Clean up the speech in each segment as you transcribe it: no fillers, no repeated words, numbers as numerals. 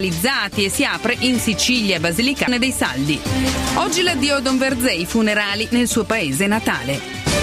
E si apre in Sicilia, Basilicata dei Saldi. Oggi l'addio a Don Verzei, funerali nel suo paese natale.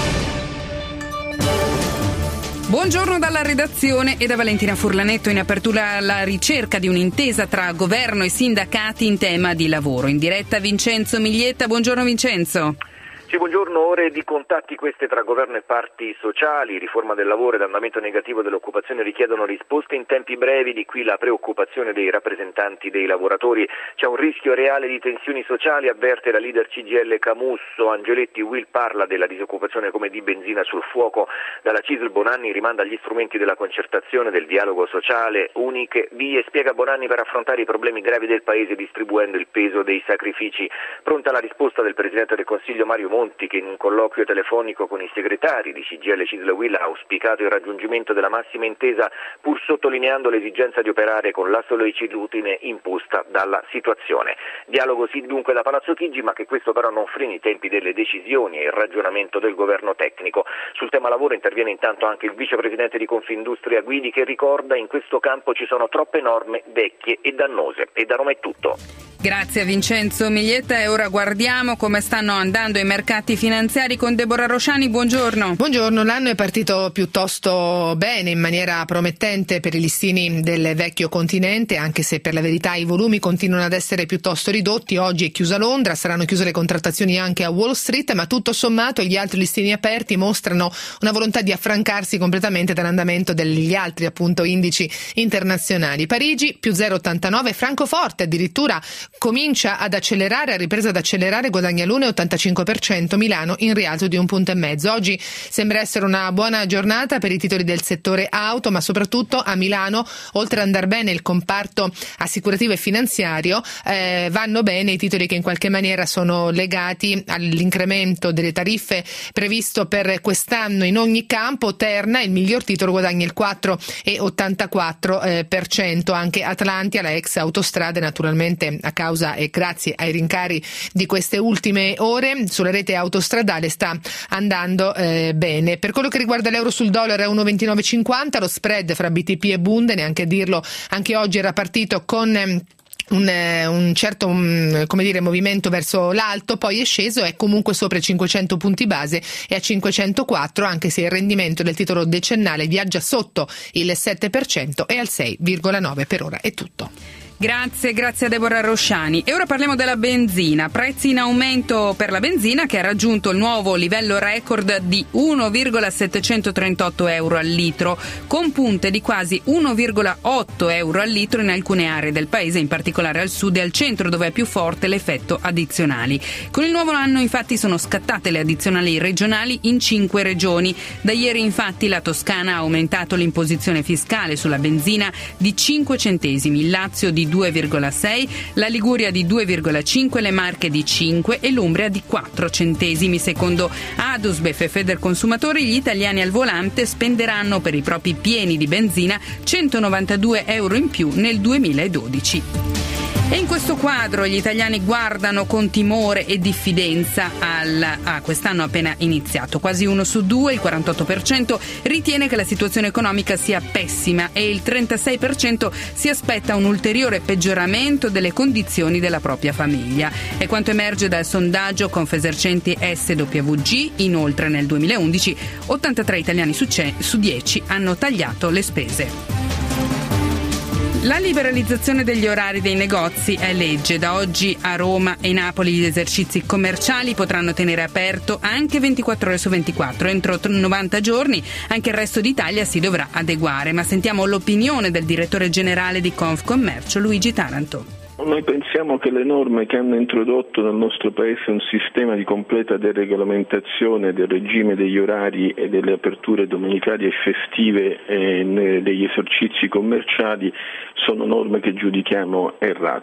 Buongiorno dalla redazione e da Valentina Furlanetto. In apertura la ricerca di un'intesa tra governo e sindacati in tema di lavoro. In diretta Vincenzo Miglietta. Buongiorno Vincenzo. Sì, buongiorno. Ore di contatti queste tra governo e parti sociali, riforma del lavoro ed andamento negativo dell'occupazione richiedono risposte in tempi brevi, di qui la preoccupazione dei rappresentanti dei lavoratori. C'è un rischio reale di tensioni sociali, avverte la leader CGIL Camusso. Angeletti Will parla della disoccupazione come di benzina sul fuoco. Dalla CISL Bonanni rimanda agli strumenti della concertazione, del dialogo sociale, uniche vie, spiega Bonanni, per affrontare i problemi gravi del Paese distribuendo il peso dei sacrifici. Pronta la risposta del Presidente del Consiglio Mario Monti, che in un colloquio telefonico con i segretari di CGIL CISL Will ha auspicato il raggiungimento della massima intesa, pur sottolineando l'esigenza di operare con la sollecitudine imposta dalla situazione. Dialogo sì dunque da Palazzo Chigi, ma che questo però non freni i tempi delle decisioni e il ragionamento del governo tecnico. Sul tema lavoro interviene intanto anche il vicepresidente di Confindustria Guidi, che ricorda: in questo campo ci sono troppe norme vecchie e dannose. E da Roma è tutto. Grazie a Vincenzo Miglietta, e ora guardiamo come stanno andando i mercati finanziari con Deborah Rosciani. Buongiorno. Buongiorno, l'anno è partito piuttosto bene, in maniera promettente per i listini del vecchio continente, anche se per la verità i volumi continuano ad essere piuttosto ridotti. Oggi è chiusa Londra, saranno chiuse le contrattazioni anche a Wall Street, ma tutto sommato gli altri listini aperti mostrano una volontà di affrancarsi completamente dall'andamento degli altri appunto indici internazionali. Parigi più 0,89, Francoforte addirittura comincia ad accelerare, ha ripreso ad accelerare, guadagna l'1,85%, Milano in rialzo di 1,5 punti. Oggi sembra essere una buona giornata per i titoli del settore auto, ma soprattutto a Milano, oltre ad andare bene il comparto assicurativo e finanziario, vanno bene i titoli che in qualche maniera sono legati all'incremento delle tariffe previsto per quest'anno in ogni campo. Terna, il miglior titolo, guadagna il 4,84%, anche Atlantia, la ex Autostrade, naturalmente a causa e grazie ai rincari di queste ultime ore sulla rete autostradale, sta andando bene. Per quello che riguarda l'euro sul dollaro è 1,2950, lo spread fra BTP e Bund, neanche a dirlo, anche oggi era partito con un certo movimento verso l'alto, poi è sceso, è comunque sopra i 500 punti base e a 504, anche se il rendimento del titolo decennale viaggia sotto il 7% e al 6,9 per ora. È tutto. Grazie a Deborah Rosciani. E ora parliamo della benzina. Prezzi in aumento per la benzina, che ha raggiunto il nuovo livello record di 1,738 euro al litro, con punte di quasi 1,8 euro al litro in alcune aree del paese, in particolare al sud e al centro, dove è più forte l'effetto addizionali. Con il nuovo anno infatti sono scattate le addizionali regionali in 5 regioni. Da ieri infatti la Toscana ha aumentato l'imposizione fiscale sulla benzina di 5 centesimi, il Lazio di 2,6, la Liguria di 2,5, le Marche di 5 e l'Umbria di 4 centesimi. Secondo Adusbef e Federconsumatori, gli italiani al volante spenderanno per i propri pieni di benzina 192 euro in più nel 2012. E in questo quadro gli italiani guardano con timore e diffidenza a quest'anno appena iniziato. Quasi 1 su 2, il 48%, ritiene che la situazione economica sia pessima e il 36% si aspetta un ulteriore peggioramento delle condizioni della propria famiglia. È quanto emerge dal sondaggio Confesercenti SWG. Inoltre nel 2011 83 italiani su 10 hanno tagliato le spese. La liberalizzazione degli orari dei negozi è legge. Da oggi a Roma e Napoli gli esercizi commerciali potranno tenere aperto anche 24 ore su 24. Entro 90 giorni anche il resto d'Italia si dovrà adeguare. Ma sentiamo l'opinione del direttore generale di Confcommercio, Luigi Taranto. Noi pensiamo che le norme che hanno introdotto nel nostro Paese un sistema di completa deregolamentazione del regime degli orari e delle aperture domenicali e festive degli esercizi commerciali sono norme che giudichiamo errate.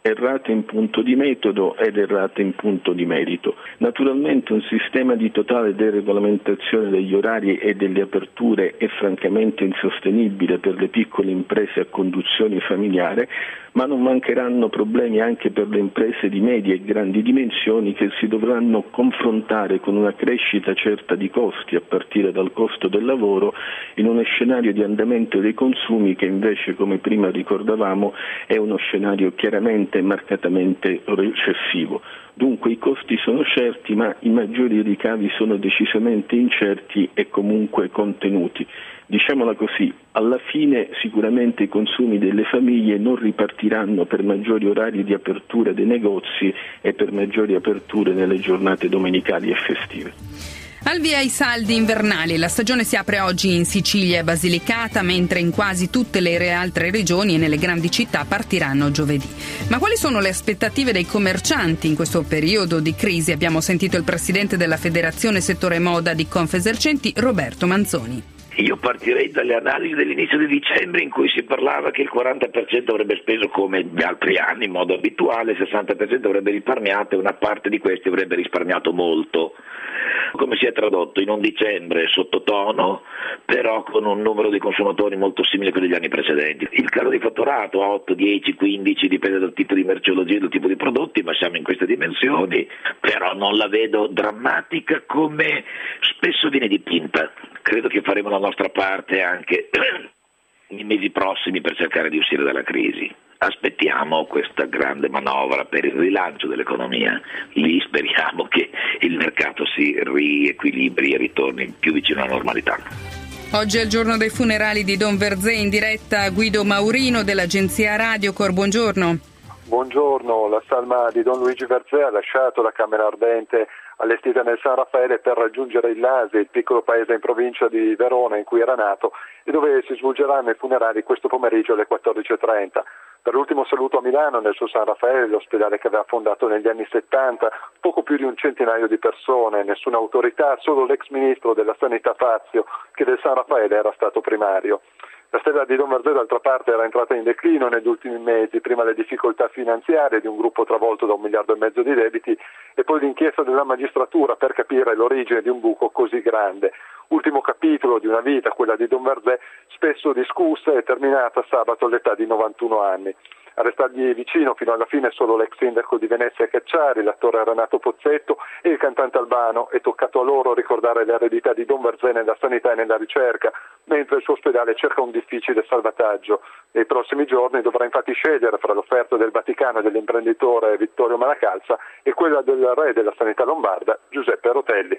errate in punto di metodo ed errate in punto di merito. Naturalmente un sistema di totale deregolamentazione degli orari e delle aperture è francamente insostenibile per le piccole imprese a conduzione familiare, ma non mancheranno problemi anche per le imprese di medie e grandi dimensioni che si dovranno confrontare con una crescita certa di costi a partire dal costo del lavoro in uno scenario di andamento dei consumi che invece, come prima ricordavamo, è uno scenario chiaramente e marcatamente recessivo. Dunque i costi sono certi, ma i maggiori ricavi sono decisamente incerti e comunque contenuti. Diciamola così, alla fine sicuramente i consumi delle famiglie non ripartiranno per maggiori orari di apertura dei negozi e per maggiori aperture nelle giornate domenicali e festive. Al via i saldi invernali. La stagione si apre oggi in Sicilia e Basilicata, mentre in quasi tutte le altre regioni e nelle grandi città partiranno giovedì. Ma quali sono le aspettative dei commercianti in questo periodo di crisi? Abbiamo sentito il presidente della Federazione Settore Moda di Confesercenti, Roberto Manzoni. Io partirei dalle analisi dell'inizio di dicembre in cui si parlava che il 40% avrebbe speso come gli altri anni in modo abituale, il 60% avrebbe risparmiato e una parte di questi avrebbe risparmiato molto. Come si è tradotto? In un dicembre sottotono, però con un numero di consumatori molto simile a quelli degli anni precedenti. Il calo di fatturato a 8, 10, 15, dipende dal tipo di merceologia e dal tipo di prodotti, ma siamo in queste dimensioni, però non la vedo drammatica come spesso viene dipinta. Credo che faremo la nostra parte anche nei mesi prossimi per cercare di uscire dalla crisi. Aspettiamo questa grande manovra per il rilancio dell'economia. Lì speriamo che il mercato si riequilibri e ritorni più vicino alla normalità. Oggi è il giorno dei funerali di Don Verzé, in diretta Guido Maurino dell'agenzia Radiocor. Buongiorno. Buongiorno, la salma di Don Luigi Verzé ha lasciato la Camera Ardente allestita nel San Raffaele per raggiungere il Lasi, il piccolo paese in provincia di Verona in cui era nato e dove si svolgeranno i funerali questo pomeriggio alle 14:30. Per l'ultimo saluto a Milano, nel suo San Raffaele, l'ospedale che aveva fondato negli anni 70, poco più di un centinaio di persone, nessuna autorità, solo l'ex ministro della Sanità Fazio, che del San Raffaele era stato primario. La stella di Don Verzé, d'altra parte, era entrata in declino negli ultimi mesi, prima le difficoltà finanziarie di un gruppo travolto da 1,5 miliardi di debiti e poi l'inchiesta della magistratura per capire l'origine di un buco così grande. Ultimo capitolo di una vita, quella di Don Verzé, spesso discussa e terminata sabato all'età di 91 anni. A restargli vicino fino alla fine solo l'ex sindaco di Venezia Cacciari, l'attore Renato Pozzetto e il cantante Albano. È toccato a loro ricordare l'eredità di Don Verzé nella sanità e nella ricerca, mentre il suo ospedale cerca un difficile salvataggio. Nei prossimi giorni dovrà infatti scegliere fra l'offerta del Vaticano e dell'imprenditore Vittorio Malacalza e quella del re della sanità lombarda, Giuseppe Rotelli.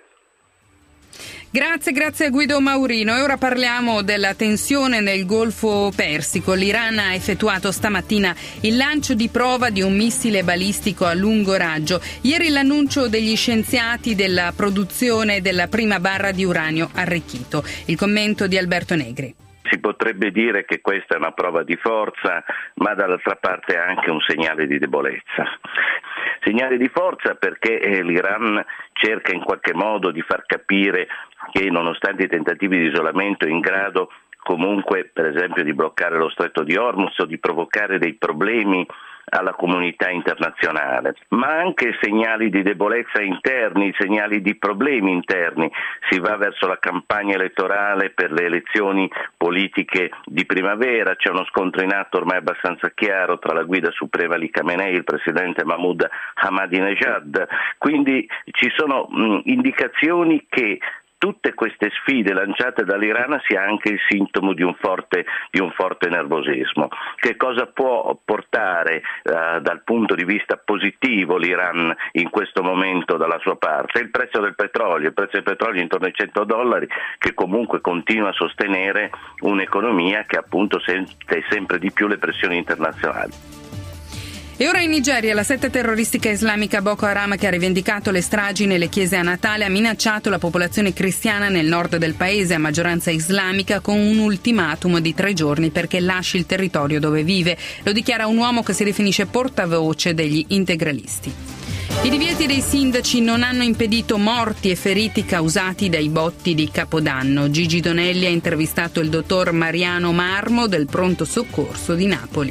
Grazie a Guido Maurino. E ora parliamo della tensione nel Golfo Persico. L'Iran ha effettuato stamattina il lancio di prova di un missile balistico a lungo raggio. Ieri l'annuncio degli scienziati della produzione della prima barra di uranio arricchito. Il commento di Alberto Negri. Si potrebbe dire che questa è una prova di forza, ma dall'altra parte è anche un segnale di debolezza. Segnale di forza perché l'Iran cerca in qualche modo di far capire che nonostante i tentativi di isolamento è in grado comunque per esempio di bloccare lo stretto di Hormuz o di provocare dei problemi alla comunità internazionale, ma anche segnali di debolezza interni, segnali di problemi interni. Si va verso la campagna elettorale per le elezioni politiche di primavera, c'è uno scontro in atto ormai abbastanza chiaro tra la guida suprema Ali Khamenei e il presidente Mahmoud Ahmadinejad, quindi ci sono indicazioni che tutte queste sfide lanciate dall'Iran sia anche il sintomo di un forte nervosismo. Che cosa può portare dal punto di vista positivo l'Iran in questo momento dalla sua parte? Il prezzo del petrolio è intorno ai $100, che comunque continua a sostenere un'economia che appunto sente sempre di più le pressioni internazionali. E ora in Nigeria la setta terroristica islamica Boko Haram, che ha rivendicato le stragi nelle chiese a Natale, ha minacciato la popolazione cristiana nel nord del paese a maggioranza islamica con un ultimatum di 3 giorni perché lasci il territorio dove vive. Lo dichiara un uomo che si definisce portavoce degli integralisti. I divieti dei sindaci non hanno impedito morti e feriti causati dai botti di Capodanno. Gigi Donelli ha intervistato il dottor Mariano Marmo del pronto soccorso di Napoli.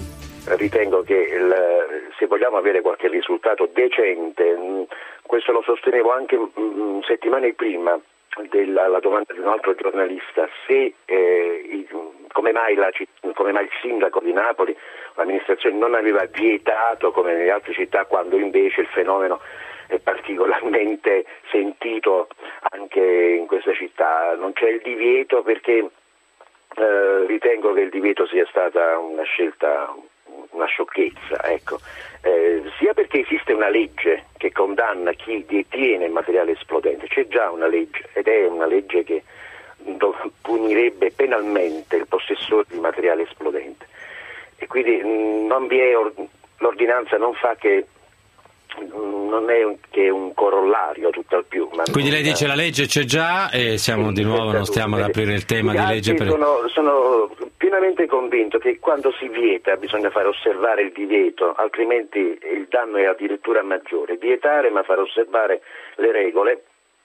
ritengo che se vogliamo avere qualche risultato decente, questo lo sostenevo anche settimane prima alla domanda di un altro giornalista, se come mai il sindaco di Napoli, l'amministrazione non aveva vietato come nelle altre città, quando invece il fenomeno è particolarmente sentito anche in questa città. Non c'è il divieto perché ritengo che il divieto sia stata una scelta, una sciocchezza, ecco. Sia perché esiste una legge che condanna chi detiene materiale esplodente, c'è già una legge ed è una legge che punirebbe penalmente il possessore di materiale esplodente, e quindi non vi è l'ordinanza non fa che non è che un corollario tutt'al più. Quindi lei dice la legge c'è già e siamo di nuovo, non stiamo ad aprire il tema di legge. Sono pienamente convinto che quando si vieta bisogna far osservare il divieto, altrimenti il danno è addirittura maggiore. Vietare ma far osservare le regole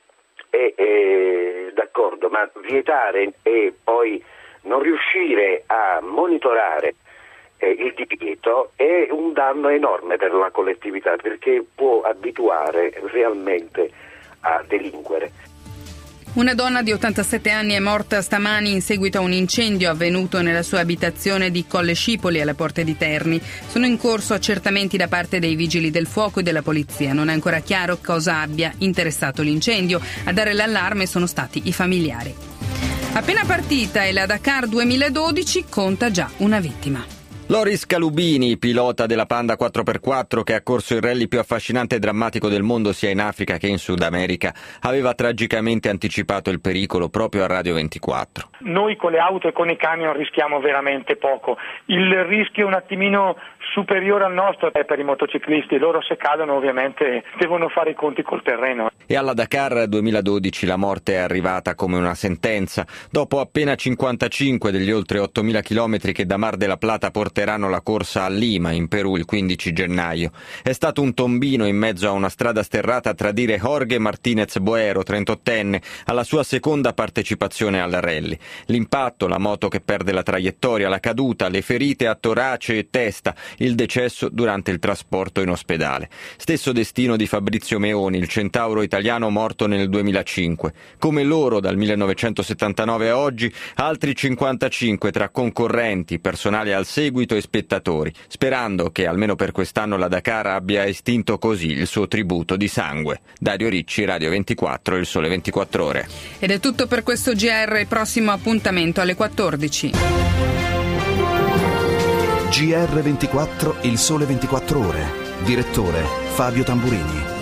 è d'accordo, ma vietare e poi non riuscire a monitorare il divieto è un danno enorme per la collettività, perché può abituare realmente a delinquere. Una donna di 87 anni è morta stamani in seguito a un incendio avvenuto nella sua abitazione di Colle Scipoli alle porte di Terni. Sono in corso accertamenti da parte dei vigili del fuoco e della polizia. Non è ancora chiaro cosa abbia interessato l'incendio. A dare l'allarme sono stati i familiari. Appena partita e la Dakar 2012 conta già una vittima. Loris Calubini, pilota della Panda 4x4 che ha corso il rally più affascinante e drammatico del mondo sia in Africa che in Sud America, aveva tragicamente anticipato il pericolo proprio a Radio 24. Noi con le auto e con i camion rischiamo veramente poco. Il rischio è un attimino superiore al nostro è per i motociclisti. Loro se cadono ovviamente devono fare i conti col terreno. E alla Dakar 2012 la morte è arrivata come una sentenza. Dopo appena 55 degli oltre 8.000 chilometri che da Mar de la Plata porteranno la corsa a Lima, in Perù, il 15 gennaio. È stato un tombino in mezzo a una strada sterrata a tradire Jorge Martinez Boero, 38enne, alla sua seconda partecipazione al rally. L'impatto, la moto che perde la traiettoria, la caduta, le ferite a torace e testa, il decesso durante il trasporto in ospedale. Stesso destino di Fabrizio Meoni, il centauro italiano morto nel 2005. Come loro, dal 1979 a oggi, altri 55 tra concorrenti, personale al seguito e spettatori, sperando che almeno per quest'anno la Dakar abbia estinto così il suo tributo di sangue. Dario Ricci, Radio 24, Il Sole 24 Ore. Ed è tutto per questo GR, prossimo appuntamento alle 14. GR24, Il Sole 24 Ore. Direttore Fabio Tamburini.